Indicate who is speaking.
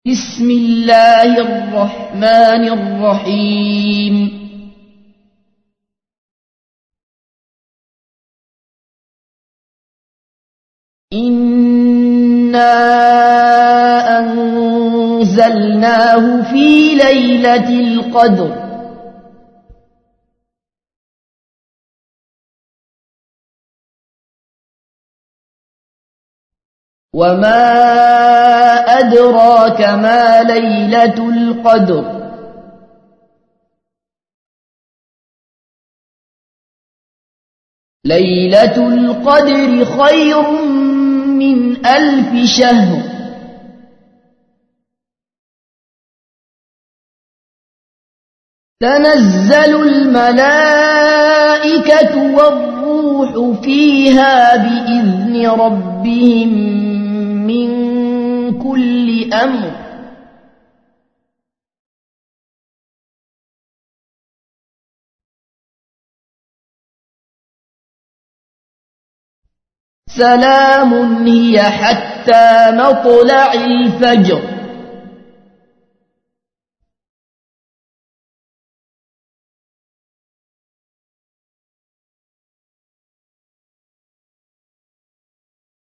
Speaker 1: بسم الله الرحمن الرحيم إنا أنزلناه في ليلة القدر وما أدراك ما ليلة القدر ليلة القدر خير من 1000 شهر تنزل الملائكة والروح فيها بإذن ربهم من كل أمر سلام هي حتى مطلع الفجر